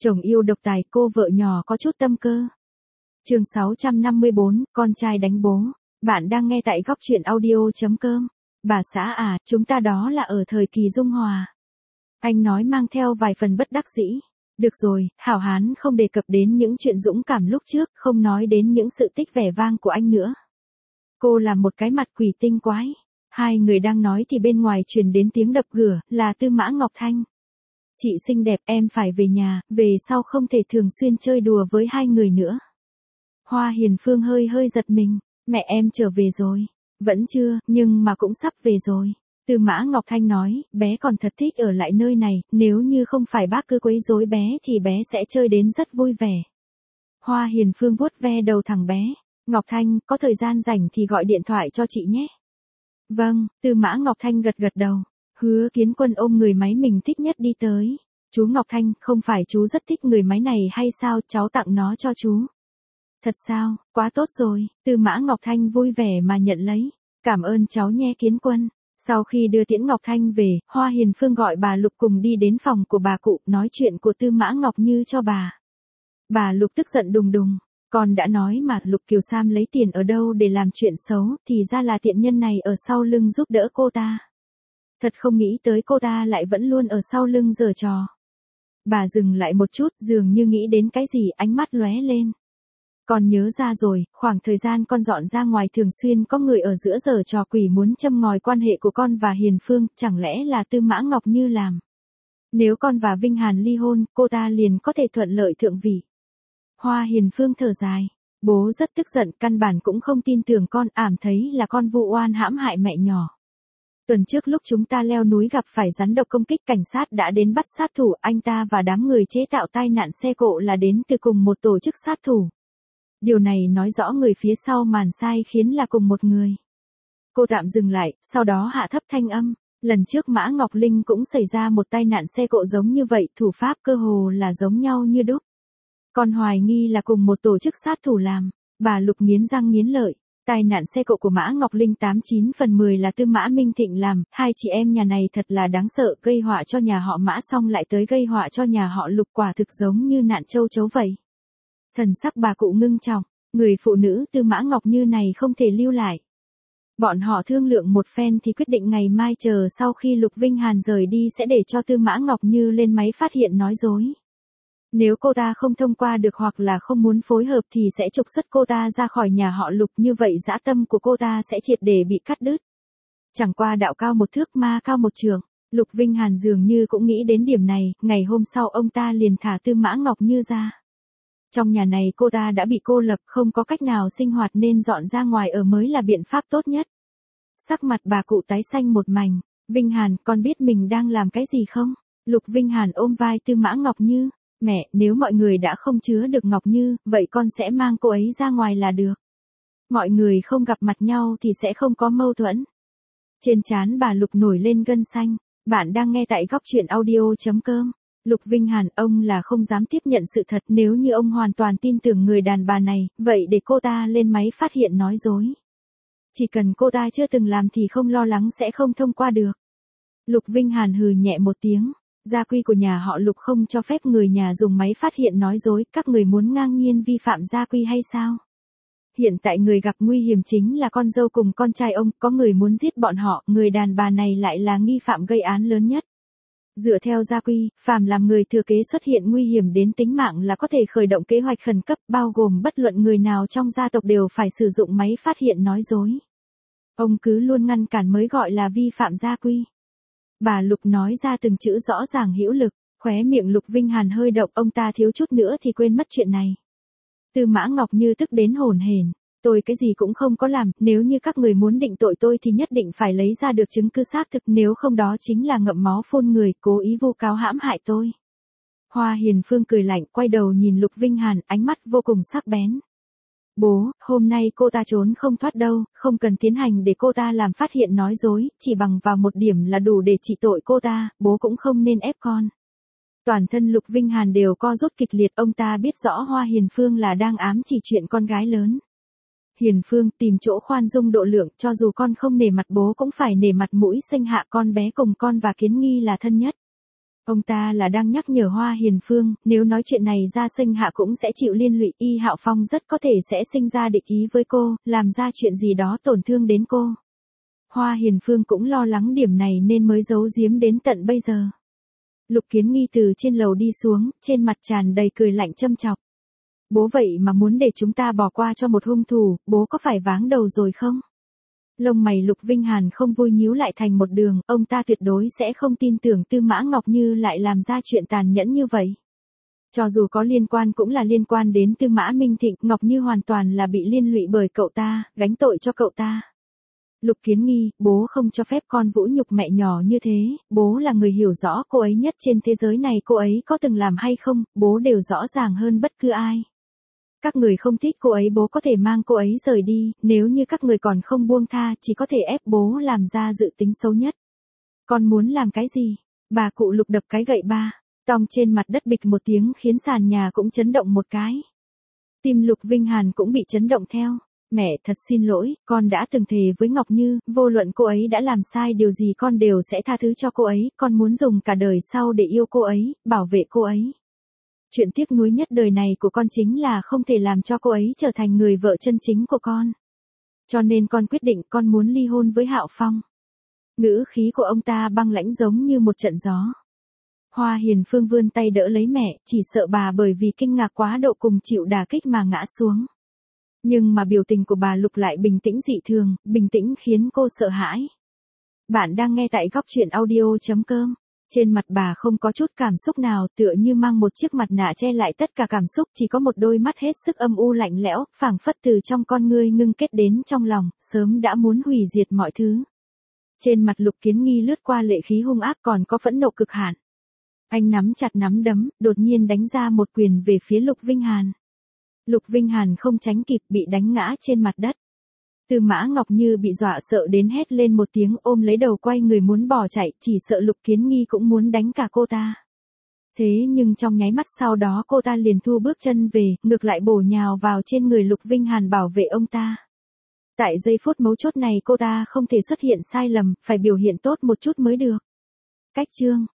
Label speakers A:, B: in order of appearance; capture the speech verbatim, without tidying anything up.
A: Chồng yêu độc tài, cô vợ nhỏ có chút tâm cơ. Chương sáu trăm năm mươi bốn, con trai đánh bố. Bạn đang nghe tại góc truyện audio chấm com. Bà xã à, chúng ta đó là ở thời kỳ dung hòa. Anh nói mang theo vài phần bất đắc dĩ. Được rồi, hảo hán không đề cập đến những chuyện dũng cảm lúc trước, không nói đến những sự tích vẻ vang của anh nữa. Cô làm một cái mặt quỷ tinh quái. Hai người đang nói thì bên ngoài truyền đến tiếng đập cửa, là Tư Mã Ngọc Thanh. Chị xinh đẹp, em phải về nhà, về sau không thể thường xuyên chơi đùa với hai người nữa. Hoa Hiền Phương hơi hơi giật mình, mẹ em trở về rồi. Vẫn chưa, nhưng mà cũng sắp về rồi. Tư Mã Ngọc Thanh nói, bé còn thật thích ở lại nơi này, nếu như không phải bác cứ quấy rối bé thì bé sẽ chơi đến rất vui vẻ. Hoa Hiền Phương vuốt ve đầu thằng bé. Ngọc Thanh, có thời gian rảnh thì gọi điện thoại cho chị nhé. Vâng, Tư Mã Ngọc Thanh gật gật đầu. Hứa Kiến Quân ôm người máy mình thích nhất đi tới. Chú Ngọc Thanh, không phải chú rất thích người máy này hay sao, cháu tặng nó cho chú. Thật sao, quá tốt rồi, Tư Mã Ngọc Thanh vui vẻ mà nhận lấy. Cảm ơn cháu nhé Kiến Quân. Sau khi đưa Tiễn Ngọc Thanh về, Hoa Hiền Phương gọi bà Lục cùng đi đến phòng của bà cụ, nói chuyện của Tư Mã Ngọc Như cho bà. Bà Lục tức giận đùng đùng. Con đã nói mà, Lục Kiều Sam lấy tiền ở đâu để làm chuyện xấu, thì ra là tiện nhân này ở sau lưng giúp đỡ cô ta. Thật không nghĩ tới cô ta lại vẫn luôn ở sau lưng giở trò. Bà dừng lại một chút, dường như nghĩ đến cái gì, ánh mắt lóe lên. Con nhớ ra rồi, khoảng thời gian con dọn ra ngoài thường xuyên có người ở giữa giở trò quỷ muốn châm ngòi quan hệ của con và Hiền Phương, chẳng lẽ là Tư Mã Ngọc Như làm. Nếu con và Vinh Hàn ly hôn, cô ta liền có thể thuận lợi thượng vị. Hoa Hiền Phương thở dài. Bố rất tức giận, căn bản cũng không tin tưởng con, ảm thấy là con vu oan hãm hại mẹ nhỏ. Tuần trước lúc chúng ta leo núi gặp phải rắn độc công kích, cảnh sát đã đến bắt sát thủ, anh ta và đám người chế tạo tai nạn xe cộ là đến từ cùng một tổ chức sát thủ. Điều này nói rõ người phía sau màn sai khiến là cùng một người. Cô tạm dừng lại, sau đó hạ thấp thanh âm. Lần trước Mã Ngọc Linh cũng xảy ra một tai nạn xe cộ giống như vậy, thủ pháp cơ hồ là giống nhau như đúc. Con hoài nghi là cùng một tổ chức sát thủ làm. Bà Lục nghiến răng nghiến lợi. Tai nạn xe cộ của Mã Ngọc Linh tám chín phần mười là Tư Mã Minh Thịnh làm, hai chị em nhà này thật là đáng sợ, gây họa cho nhà họ Mã xong lại tới gây họa cho nhà họ Lục, quả thực giống như nạn châu chấu vậy. Thần sắc bà cụ ngưng trọng, người phụ nữ Tư Mã Ngọc Như này không thể lưu lại. Bọn họ thương lượng một phen thì quyết định ngày mai chờ sau khi Lục Vinh Hàn rời đi sẽ để cho Tư Mã Ngọc Như lên máy phát hiện nói dối. Nếu cô ta không thông qua được hoặc là không muốn phối hợp thì sẽ trục xuất cô ta ra khỏi nhà họ Lục, như vậy dã tâm của cô ta sẽ triệt để bị cắt đứt. Chẳng qua đạo cao một thước ma cao một trường, Lục Vinh Hàn dường như cũng nghĩ đến điểm này, ngày hôm sau ông ta liền thả Tư Mã Ngọc Như ra. Trong nhà này cô ta đã bị cô lập, không có cách nào sinh hoạt nên dọn ra ngoài ở mới là biện pháp tốt nhất. Sắc mặt bà cụ tái xanh một mảnh. Vinh Hàn, con biết mình đang làm cái gì không? Lục Vinh Hàn ôm vai Tư Mã Ngọc Như. Mẹ, nếu mọi người đã không chứa được Ngọc Như, vậy con sẽ mang cô ấy ra ngoài là được. Mọi người không gặp mặt nhau thì sẽ không có mâu thuẫn. Trên trán bà Lục nổi lên gân xanh. Bạn đang nghe tại góc truyện audio chấm com. Lục Vinh Hàn, ông là không dám tiếp nhận sự thật, nếu như ông hoàn toàn tin tưởng người đàn bà này, vậy để cô ta lên máy phát hiện nói dối. Chỉ cần cô ta chưa từng làm thì không lo lắng sẽ không thông qua được. Lục Vinh Hàn hừ nhẹ một tiếng. Gia quy của nhà họ Lục không cho phép người nhà dùng máy phát hiện nói dối, các người muốn ngang nhiên vi phạm gia quy hay sao? Hiện tại người gặp nguy hiểm chính là con dâu cùng con trai ông, có người muốn giết bọn họ, người đàn bà này lại là nghi phạm gây án lớn nhất. Dựa theo gia quy, phàm làm người thừa kế xuất hiện nguy hiểm đến tính mạng là có thể khởi động kế hoạch khẩn cấp, bao gồm bất luận người nào trong gia tộc đều phải sử dụng máy phát hiện nói dối. Ông cứ luôn ngăn cản mới gọi là vi phạm gia quy. Bà Lục nói ra từng chữ rõ ràng hữu lực, khóe miệng Lục Vinh Hàn hơi động, ông ta thiếu chút nữa thì quên mất chuyện này. Tư Mã Ngọc Như tức đến hồn hển. Tôi cái gì cũng không có làm, nếu như các người muốn định tội tôi thì nhất định phải lấy ra được chứng cứ xác thực, nếu không đó chính là ngậm máu phun người, cố ý vu cáo hãm hại tôi. Hoa Hiền Phương cười lạnh, quay đầu nhìn Lục Vinh Hàn, ánh mắt vô cùng sắc bén. Bố, hôm nay cô ta trốn không thoát đâu, không cần tiến hành để cô ta làm phát hiện nói dối, chỉ bằng vào một điểm là đủ để trị tội cô ta, bố cũng không nên ép con. Toàn thân Lục Vinh Hàn đều co rút kịch liệt, ông ta biết rõ Hoa Hiền Phương là đang ám chỉ chuyện con gái lớn. Hiền Phương, tìm chỗ khoan dung độ lượng, cho dù con không nể mặt bố cũng phải nể mặt mũi sinh hạ con bé cùng con và Kiến Nghi là thân nhất. Ông ta là đang nhắc nhở Hoa Hiền Phương, nếu nói chuyện này ra sinh hạ cũng sẽ chịu liên lụy, Y Hạo Phong rất có thể sẽ sinh ra địch ý với cô, làm ra chuyện gì đó tổn thương đến cô. Hoa Hiền Phương cũng lo lắng điểm này nên mới giấu giếm đến tận bây giờ. Lục Kiến Nghi từ trên lầu đi xuống, trên mặt tràn đầy cười lạnh châm chọc. Bố vậy mà muốn để chúng ta bỏ qua cho một hung thủ, bố có phải váng đầu rồi không? Lông mày Lục Vinh Hàn không vui nhíu lại thành một đường, ông ta tuyệt đối sẽ không tin tưởng Tư Mã Ngọc Như lại làm ra chuyện tàn nhẫn như vậy. Cho dù có liên quan cũng là liên quan đến Tư Mã Minh Thịnh, Ngọc Như hoàn toàn là bị liên lụy bởi cậu ta, gánh tội cho cậu ta. Lục Kiến Nghi, bố không cho phép con vũ nhục mẹ nhỏ như thế, bố là người hiểu rõ cô ấy nhất trên thế giới này, cô ấy có từng làm hay không, bố đều rõ ràng hơn bất cứ ai. Các người không thích cô ấy, bố có thể mang cô ấy rời đi, nếu như các người còn không buông tha, chỉ có thể ép bố làm ra dự tính xấu nhất. Con muốn làm cái gì? Bà cụ Lục đập cái gậy ba, tong trên mặt đất bịch một tiếng khiến sàn nhà cũng chấn động một cái. Tim Lục Vinh Hàn cũng bị chấn động theo. Mẹ thật xin lỗi, con đã từng thề với Ngọc Như, vô luận cô ấy đã làm sai điều gì con đều sẽ tha thứ cho cô ấy, con muốn dùng cả đời sau để yêu cô ấy, bảo vệ cô ấy. Chuyện tiếc nuối nhất đời này của con chính là không thể làm cho cô ấy trở thành người vợ chân chính của con. Cho nên con quyết định con muốn ly hôn với Hạo Phong. Ngữ khí của ông ta băng lãnh giống như một trận gió. Hoa Hiền Phương vươn tay đỡ lấy mẹ, chỉ sợ bà bởi vì kinh ngạc quá độ cùng chịu đả kích mà ngã xuống. Nhưng mà biểu tình của bà Lục lại bình tĩnh dị thường, bình tĩnh khiến cô sợ hãi. Bạn đang nghe tại góc truyện audio chấm com. Trên mặt bà không có chút cảm xúc nào, tựa như mang một chiếc mặt nạ che lại tất cả cảm xúc, chỉ có một đôi mắt hết sức âm u lạnh lẽo, phảng phất từ trong con ngươi ngưng kết đến trong lòng, sớm đã muốn hủy diệt mọi thứ. Trên mặt Lục Kiến Nghi lướt qua lệ khí hung ác, còn có phẫn nộ cực hạn. Anh nắm chặt nắm đấm, đột nhiên đánh ra một quyền về phía Lục Vinh Hàn. Lục Vinh Hàn không tránh kịp, bị đánh ngã trên mặt đất. Tư Mã Ngọc Như bị dọa sợ đến hét lên một tiếng, ôm lấy đầu quay người muốn bỏ chạy, chỉ sợ Lục Kiến Nghi cũng muốn đánh cả cô ta. Thế nhưng trong nháy mắt sau đó cô ta liền thu bước chân về, ngược lại bổ nhào vào trên người Lục Vinh Hàn bảo vệ ông ta. Tại giây phút mấu chốt này cô ta không thể xuất hiện sai lầm, phải biểu hiện tốt một chút mới được. Cách chương